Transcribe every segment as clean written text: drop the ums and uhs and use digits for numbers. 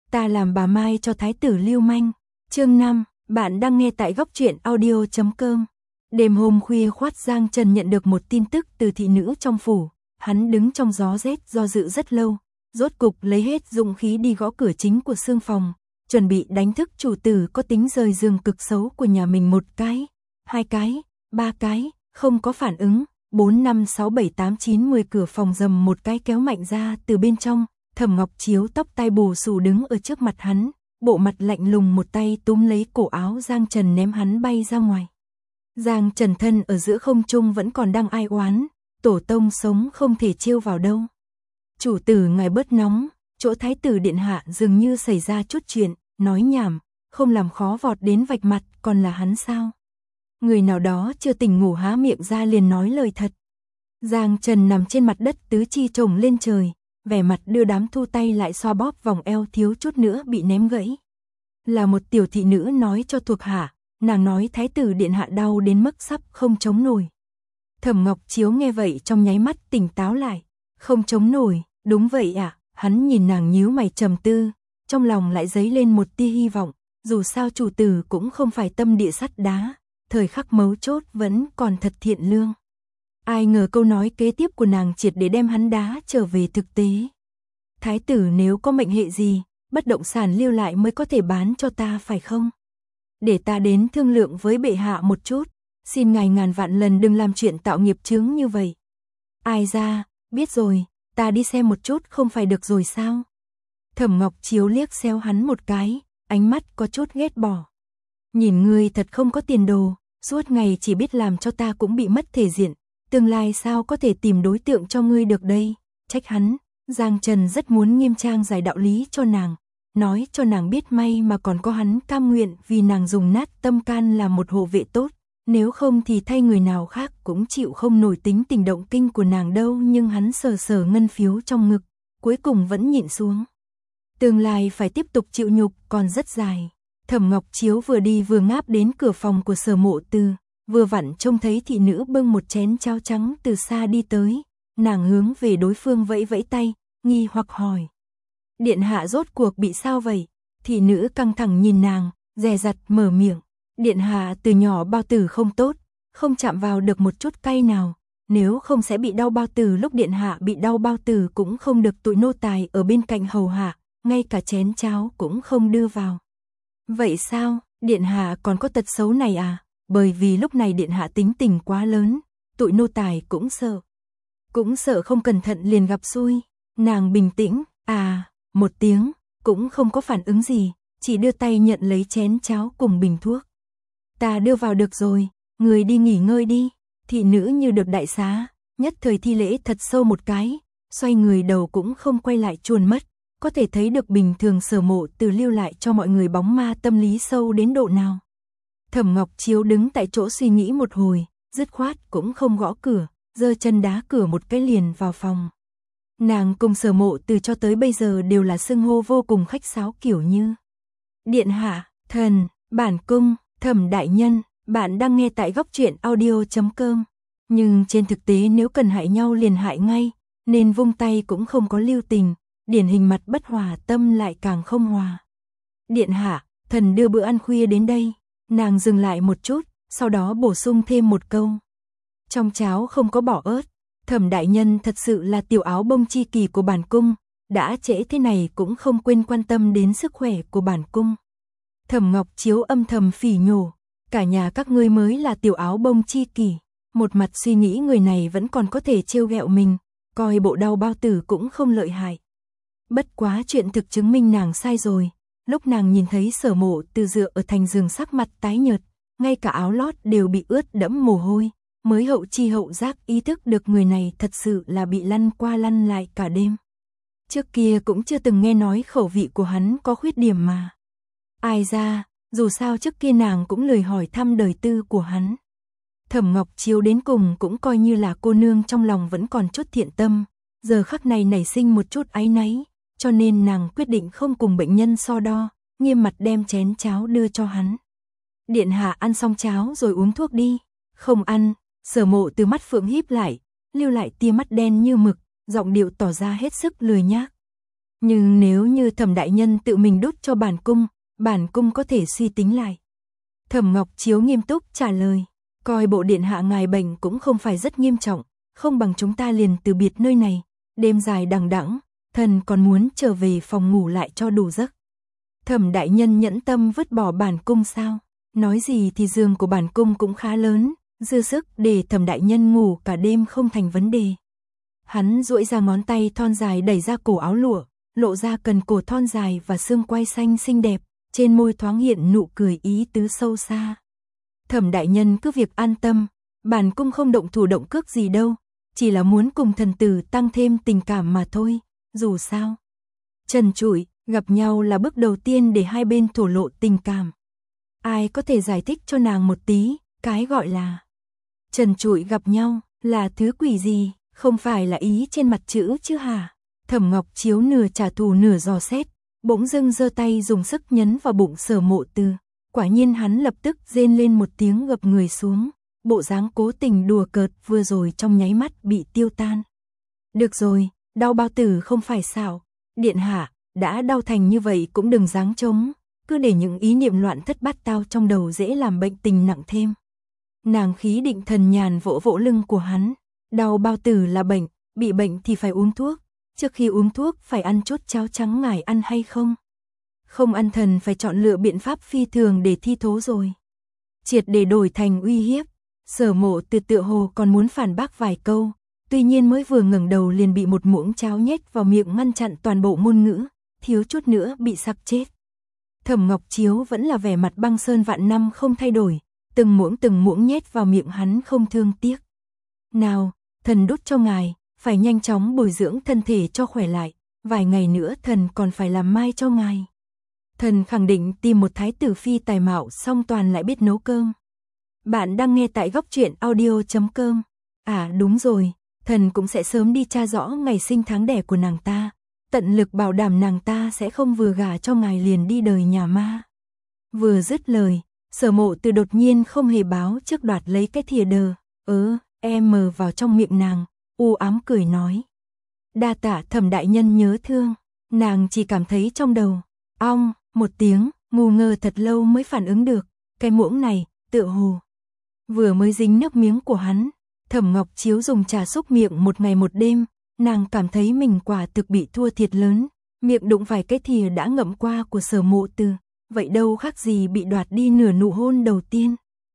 Ta làm bà Mai cho thái tử lưu manh. Chương 5, bạn đang nghe tại góc truyện audio.com. Đêm hôm khuya khoắt Giang Trần nhận được một tin tức từ thị nữ trong phủ. Hắn đứng trong gió rét do dự rất lâu, rốt cục lấy hết dũng khí đi gõ cửa chính của xương phòng, chuẩn bị đánh thức chủ tử có tính rời giường cực xấu của nhà mình 1 cái, 2 cái, 3 cái, không có phản ứng. 4, 5, 6, 7, 8, 9, 10 cửa phòng rầm một cái kéo mạnh ra từ bên trong. Thẩm Ngọc Chiếu tóc tai bù xù đứng ở trước mặt hắn, bộ mặt lạnh lùng một tay túm lấy cổ áo Giang Trần ném hắn bay ra ngoài. Giang Trần thân ở giữa không trung vẫn còn đang ai oán, tổ tông sống không thể trêu vào đâu. Chủ tử ngài bớt nóng, chỗ thái tử điện hạ dường như xảy ra chút chuyện, nói nhảm, không làm khó vọt đến vạch mặt, còn là hắn sao? Người nào đó chưa tỉnh ngủ há miệng ra liền nói lời thật. Giang Trần nằm trên mặt đất tứ chi chồng lên trời, vẻ mặt đưa đám thu tay lại xoa bóp vòng eo thiếu chút nữa bị ném gãy. Là một tiểu thị nữ nói cho thuộc hạ, nàng nói thái tử điện hạ đau đến mức sắp không chống nổi. Thẩm Ngọc Chiếu nghe vậy trong nháy mắt tỉnh táo lại, không chống nổi, đúng vậy ạ, hắn nhìn nàng nhíu mày trầm tư, trong lòng lại dấy lên một tia hy vọng, dù sao chủ tử cũng không phải tâm địa sắt đá, thời khắc mấu chốt vẫn còn thật thiện lương. Ai ngờ câu nói kế tiếp của nàng triệt để đem hắn đá trở về thực tế. Thái tử nếu có mệnh hệ gì, bất động sản lưu lại mới có thể bán cho ta phải không? Để ta đến thương lượng với bệ hạ một chút, xin ngài ngàn vạn lần đừng làm chuyện tạo nghiệp chướng như vậy. Ai ra, biết rồi, ta đi xem một chút không phải được rồi sao? Thẩm Ngọc Chiếu liếc xéo hắn một cái, ánh mắt có chút ghét bỏ. Nhìn ngươi thật không có tiền đồ, suốt ngày chỉ biết làm cho ta cũng bị mất thể diện. Tương lai sao có thể tìm đối tượng cho ngươi được đây? Trách hắn. Giang Trần rất muốn nghiêm trang giải đạo lý cho nàng, nói cho nàng biết may mà còn có hắn cam nguyện vì nàng dùng nát tâm can làm một hộ vệ tốt, nếu không thì thay người nào khác cũng chịu không nổi tính tình động kinh của nàng đâu, nhưng hắn sờ sờ ngân phiếu trong ngực, cuối cùng vẫn nhịn xuống. Tương lai phải tiếp tục chịu nhục còn rất dài. Thẩm Ngọc Chiếu vừa đi vừa ngáp đến cửa phòng của Sở Mộ Từ, vừa vặn trông thấy thị nữ bưng một chén cháo trắng từ xa đi tới, nàng hướng về đối phương vẫy vẫy tay, nghi hoặc hỏi. Điện hạ rốt cuộc bị sao vậy? Thị nữ căng thẳng nhìn nàng, dè dặt mở miệng. Điện hạ từ nhỏ bao tử không tốt, không chạm vào được một chút cay nào, nếu không sẽ bị đau bao tử. Lúc điện hạ bị đau bao tử cũng không được tụi nô tài ở bên cạnh hầu hạ, ngay cả chén cháo cũng không đưa vào. Vậy sao, điện hạ còn có tật xấu này à? Bởi vì lúc này điện hạ tính tình quá lớn, tụi nô tài cũng sợ không cẩn thận liền gặp xui. Nàng bình tĩnh, một tiếng, cũng không có phản ứng gì, chỉ đưa tay nhận lấy chén cháo cùng bình thuốc. Ta đưa vào được rồi, người đi nghỉ ngơi đi. Thị nữ như được đại xá, nhất thời thi lễ thật sâu một cái, xoay người đầu cũng không quay lại chuồn mất. Có thể thấy được bình thường Sở Mộ Từ lưu lại cho mọi người bóng ma tâm lý sâu đến độ nào. Thẩm Ngọc Chiếu đứng tại chỗ suy nghĩ một hồi, dứt khoát cũng không gõ cửa, giơ chân đá cửa một cái liền vào phòng. Nàng cùng Sở Mộ Từ cho tới bây giờ đều là xưng hô vô cùng khách sáo kiểu như điện hạ, thần, bản cung, Thẩm đại nhân. Bạn đang nghe tại góc truyện audio.com. Nhưng trên thực tế nếu cần hại nhau liền hại ngay, nên vung tay cũng không có lưu tình, điển hình mặt bất hòa tâm lại càng không hòa. Điện hạ, thần đưa bữa ăn khuya đến đây. Nàng dừng lại một chút, sau đó bổ sung thêm một câu. Trong cháo không có bỏ ớt. Thẩm đại nhân thật sự là tiểu áo bông chi kỳ của bản cung, đã trễ thế này cũng không quên quan tâm đến sức khỏe của bản cung. Thẩm Ngọc Chiếu âm thầm phỉ nhổ, cả nhà các ngươi mới là tiểu áo bông chi kỳ. Một mặt suy nghĩ người này vẫn còn có thể trêu ghẹo mình, coi bộ đau bao tử cũng không lợi hại. Bất quá chuyện thực chứng minh nàng sai rồi. Lúc nàng nhìn thấy Sở Mộ Từ dựa ở thành giường sắc mặt tái nhợt, ngay cả áo lót đều bị ướt đẫm mồ hôi, mới hậu chi hậu giác ý thức được người này thật sự là bị lăn qua lăn lại cả đêm. Trước kia cũng chưa từng nghe nói khẩu vị của hắn có khuyết điểm mà. Ai ra, dù sao trước kia nàng cũng lười hỏi thăm đời tư của hắn. Thẩm Ngọc Chiếu đến cùng cũng coi như là cô nương trong lòng vẫn còn chút thiện tâm, giờ khắc này nảy sinh một chút áy náy, cho nên nàng quyết định không cùng bệnh nhân so đo, nghiêm mặt đem chén cháo đưa cho hắn. Điện hạ ăn xong cháo rồi uống thuốc đi. Không ăn. Sở Mộ Từ mắt phượng híp lại, lưu lại tia mắt đen như mực, giọng điệu tỏ ra hết sức lười nhác. Nhưng nếu như Thẩm đại nhân tự mình đút cho bản cung có thể suy tính lại. Thẩm Ngọc Chiếu nghiêm túc trả lời, coi bộ điện hạ ngài bệnh cũng không phải rất nghiêm trọng, không bằng chúng ta liền từ biệt nơi này, đêm dài đằng đẵng, thần còn muốn trở về phòng ngủ lại cho đủ giấc. Thẩm đại nhân nhẫn tâm vứt bỏ bản cung sao? Nói gì thì giường của bản cung cũng khá lớn, dư sức để Thẩm đại nhân ngủ cả đêm không thành vấn đề. Hắn duỗi ra ngón tay thon dài đẩy ra cổ áo lụa, lộ ra cần cổ thon dài và xương quai xanh xinh đẹp, trên môi thoáng hiện nụ cười ý tứ sâu xa. Thẩm đại nhân cứ việc an tâm, bản cung không động thủ động cước gì đâu, chỉ là muốn cùng thần tử tăng thêm tình cảm mà thôi, dù sao. Trần trụi, gặp nhau là bước đầu tiên để hai bên thổ lộ tình cảm. Ai có thể giải thích cho nàng một tí, cái gọi là trần trụi gặp nhau, là thứ quỷ gì, không phải là ý trên mặt chữ chứ hả? Thẩm Ngọc Chiếu nửa trả thù nửa dò xét, bỗng dưng giơ tay dùng sức nhấn vào bụng Sở Mộ Từ. Quả nhiên hắn lập tức rên lên một tiếng gập người xuống, bộ dáng cố tình đùa cợt vừa rồi trong nháy mắt bị tiêu tan. Được rồi, đau bao tử không phải xạo, điện hạ, đã đau thành như vậy cũng đừng giáng trống, cứ để những ý niệm loạn thất bát tao trong đầu dễ làm bệnh tình nặng thêm. Nàng khí định thần nhàn vỗ vỗ lưng của hắn, đau bao tử là bệnh, bị bệnh thì phải uống thuốc, trước khi uống thuốc phải ăn chút cháo trắng ngài ăn hay không? Không ăn thần phải chọn lựa biện pháp phi thường để thi thố rồi. Triệt để đổi thành uy hiếp, Sở Mộ Từ tựa hồ còn muốn phản bác vài câu, tuy nhiên mới vừa ngẩng đầu liền bị một muỗng cháo nhét vào miệng ngăn chặn toàn bộ ngôn ngữ, thiếu chút nữa bị sặc chết. Thẩm Ngọc Chiếu vẫn là vẻ mặt băng sơn vạn năm không thay đổi, từng muỗng nhét vào miệng hắn không thương tiếc. Nào, thần đút cho ngài, phải nhanh chóng bồi dưỡng thân thể cho khỏe lại, vài ngày nữa thần còn phải làm mai cho ngài. Thần khẳng định tìm một thái tử phi tài mạo song toàn lại biết nấu cơm. Bạn đang nghe tại góc truyện audio.com. À đúng rồi, thần cũng sẽ sớm đi tra rõ ngày sinh tháng đẻ của nàng ta, tận lực bảo đảm nàng ta sẽ không vừa gả cho ngài liền đi đời nhà ma. Vừa dứt lời, Sở Mộ Từ đột nhiên không hề báo trước đoạt lấy cái thìa đờ, mờ vào trong miệng nàng, u ám cười nói. Đa tạ Thẩm đại nhân nhớ thương, nàng chỉ cảm thấy trong đầu, ong, một tiếng, ngu ngơ thật lâu mới phản ứng được, cái muỗng này, tựa hồ vừa mới dính nước miếng của hắn. Thẩm Ngọc Chiếu dùng trà xúc miệng một ngày một đêm, nàng cảm thấy mình quả thực bị thua thiệt lớn, miệng đụng phải cái thìa đã ngậm qua của Sở Mộ Từ, vậy đâu khác gì bị đoạt đi nửa nụ hôn đầu tiên.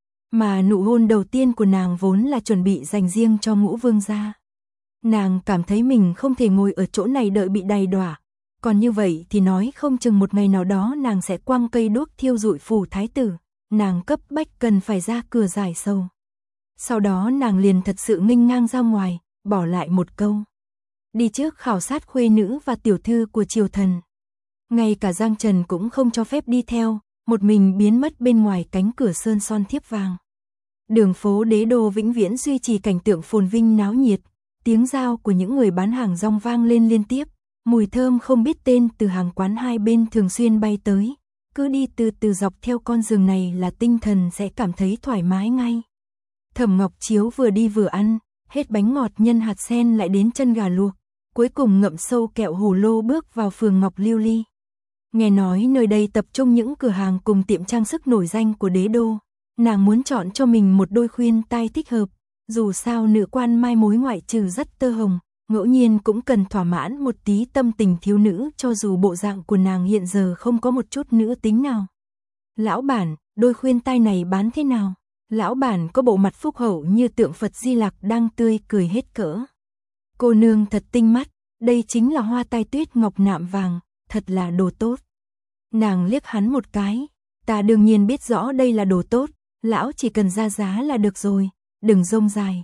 Mà nụ hôn đầu tiên của nàng vốn là chuẩn bị dành riêng cho Ngũ Vương gia. Nàng cảm thấy mình không thể ngồi ở chỗ này đợi bị đầy đọa, còn như vậy thì nói không chừng một ngày nào đó nàng sẽ quăng cây đuốc thiêu rụi phủ thái tử, nàng cấp bách cần phải ra cửa giải sầu. Sau đó nàng liền thật sự nghênh ngang ra ngoài, bỏ lại một câu. Đi trước khảo sát khuê nữ và tiểu thư của triều thần. Ngay cả Giang Trần cũng không cho phép đi theo, một mình biến mất bên ngoài cánh cửa sơn son thiếp vàng. Đường phố Đế Đô vĩnh viễn duy trì cảnh tượng phồn vinh náo nhiệt, tiếng rao của những người bán hàng rong vang lên liên tiếp, mùi thơm không biết tên từ hàng quán hai bên thường xuyên bay tới, cứ đi từ từ dọc theo con đường này là tinh thần sẽ cảm thấy thoải mái ngay. Thẩm Ngọc Chiếu vừa đi vừa ăn, hết bánh ngọt nhân hạt sen lại đến chân gà luộc, cuối cùng ngậm sâu kẹo hồ lô bước vào phường Ngọc Lưu Ly. Nghe nói nơi đây tập trung những cửa hàng cùng tiệm trang sức nổi danh của Đế Đô, nàng muốn chọn cho mình một đôi khuyên tai thích hợp, dù sao nữ quan mai mối ngoại trừ rất tơ hồng, ngẫu nhiên cũng cần thỏa mãn một tí tâm tình thiếu nữ cho dù bộ dạng của nàng hiện giờ không có một chút nữ tính nào. Lão bản, đôi khuyên tai này bán thế nào? Lão bản có bộ mặt phúc hậu như tượng Phật Di Lặc đang tươi cười hết cỡ. Cô nương thật tinh mắt, đây chính là hoa tai tuyết ngọc nạm vàng, thật là đồ tốt. Nàng liếc hắn một cái, ta đương nhiên biết rõ đây là đồ tốt, lão chỉ cần ra giá là được rồi, đừng rông dài.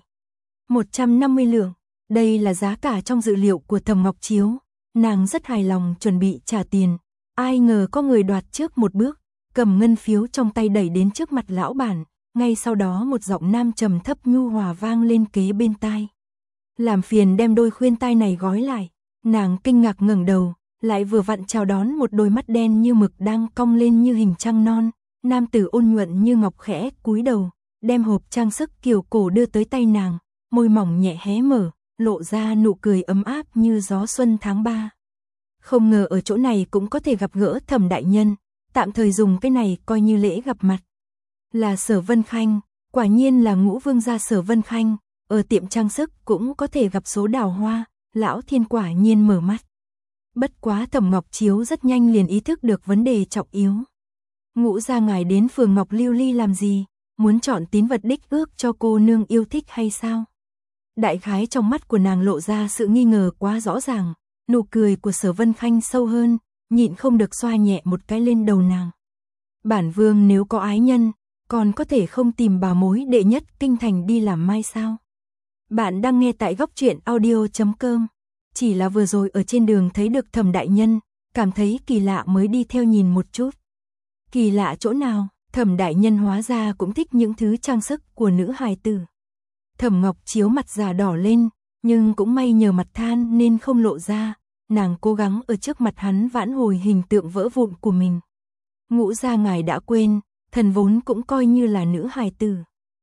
150 lượng, đây là giá cả trong dự liệu của Thẩm Ngọc Chiếu, nàng rất hài lòng chuẩn bị trả tiền, ai ngờ có người đoạt trước một bước, cầm ngân phiếu trong tay đẩy đến trước mặt lão bản, ngay sau đó một giọng nam trầm thấp nhu hòa vang lên kế bên tai. Làm phiền đem đôi khuyên tai này gói lại, nàng kinh ngạc ngẩng đầu, lại vừa vặn chào đón một đôi mắt đen như mực đang cong lên như hình trăng non, nam tử ôn nhuận như ngọc khẽ cúi đầu, đem hộp trang sức kiều cổ đưa tới tay nàng, môi mỏng nhẹ hé mở, lộ ra nụ cười ấm áp như gió xuân tháng 3. Không ngờ ở chỗ này cũng có thể gặp gỡ Thẩm đại nhân, tạm thời dùng cái này coi như lễ gặp mặt. Là Sở Vân Khanh, quả nhiên là Ngũ Vương gia Sở Vân Khanh, ở tiệm trang sức cũng có thể gặp số đào hoa, lão thiên quả nhiên mở mắt. Bất quá Thẩm Ngọc Chiếu rất nhanh liền ý thức được vấn đề trọng yếu. Ngũ gia ngài đến phường Ngọc Lưu Ly làm gì, muốn chọn tín vật đích ước cho cô nương yêu thích hay sao? Đại khái trong mắt của nàng lộ ra sự nghi ngờ quá rõ ràng, nụ cười của Sở Vân Khanh sâu hơn, nhịn không được xoa nhẹ một cái lên đầu nàng. Bản vương nếu có ái nhân, còn có thể không tìm bà mối đệ nhất kinh thành đi làm mai sao? Bạn đang nghe tại góc truyện audio.com. Chỉ là vừa rồi ở trên đường thấy được Thẩm đại nhân, cảm thấy kỳ lạ mới đi theo nhìn một chút. Kỳ lạ chỗ nào? Thẩm đại nhân hóa ra cũng thích những thứ trang sức của nữ hài tử. Thẩm Ngọc Chiếu mặt già đỏ lên, nhưng cũng may nhờ mặt than nên không lộ ra, nàng cố gắng ở trước mặt hắn vãn hồi hình tượng vỡ vụn của mình. Ngũ gia ngài đã quên, thần vốn cũng coi như là nữ hài tử.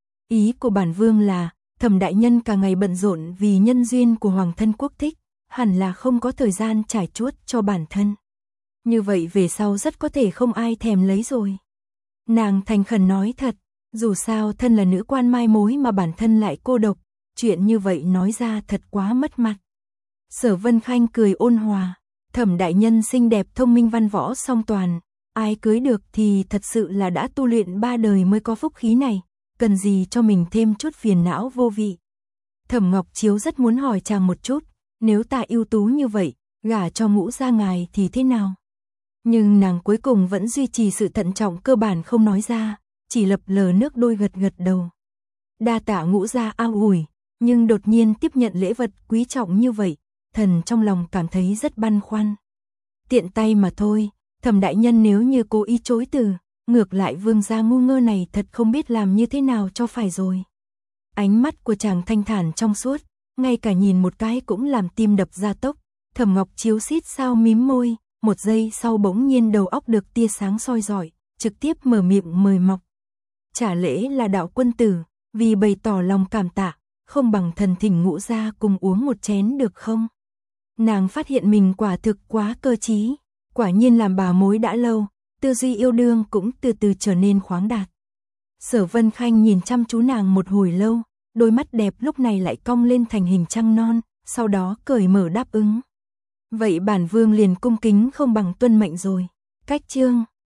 Ý của bản vương là, Thẩm đại nhân cả ngày bận rộn vì nhân duyên của hoàng thân quốc thích, hẳn là không có thời gian trải chuốt cho bản thân. Như vậy về sau rất có thể không ai thèm lấy rồi. Nàng thành khẩn nói thật, dù sao thân là nữ quan mai mối mà bản thân lại cô độc, chuyện như vậy nói ra thật quá mất mặt. Sở Vân Khanh cười ôn hòa, Thẩm đại nhân xinh đẹp thông minh văn võ song toàn, ai cưới được thì thật sự là đã tu luyện 3 đời mới có phúc khí này, cần gì cho mình thêm chút phiền não vô vị. Thẩm Ngọc Chiếu rất muốn hỏi chàng một chút, nếu ta ưu tú như vậy, gả cho Ngũ gia ngài thì thế nào? Nhưng nàng cuối cùng vẫn duy trì sự thận trọng cơ bản không nói ra, chỉ lập lờ nước đôi gật gật đầu. Đa tạ Ngũ gia ao ủi, nhưng đột nhiên tiếp nhận lễ vật quý trọng như vậy, thần trong lòng cảm thấy rất băn khoăn. Tiện tay mà thôi, Thẩm đại nhân nếu như cố ý chối từ, ngược lại vương gia ngu ngơ này thật không biết làm như thế nào cho phải rồi. Ánh mắt của chàng thanh thản trong suốt, ngay cả nhìn một cái cũng làm tim đập ra tốc. Thẩm Ngọc Chiếu xít sao mím môi, một giây sau bỗng nhiên đầu óc được tia sáng soi rọi, trực tiếp mở miệng mời mọc. Trả lễ là đạo quân tử, vì bày tỏ lòng cảm tạ, không bằng thần thỉnh Ngũ gia cùng uống một chén được không? Nàng phát hiện mình quả thực quá cơ trí, quả nhiên làm bà mối đã lâu, tư duy yêu đương cũng từ từ trở nên khoáng đạt. Sở Vân Khanh nhìn chăm chú nàng một hồi lâu, đôi mắt đẹp lúc này lại cong lên thành hình trăng non, sau đó cởi mở đáp ứng. Vậy bản vương liền cung kính không bằng tuân mệnh rồi. Cách chương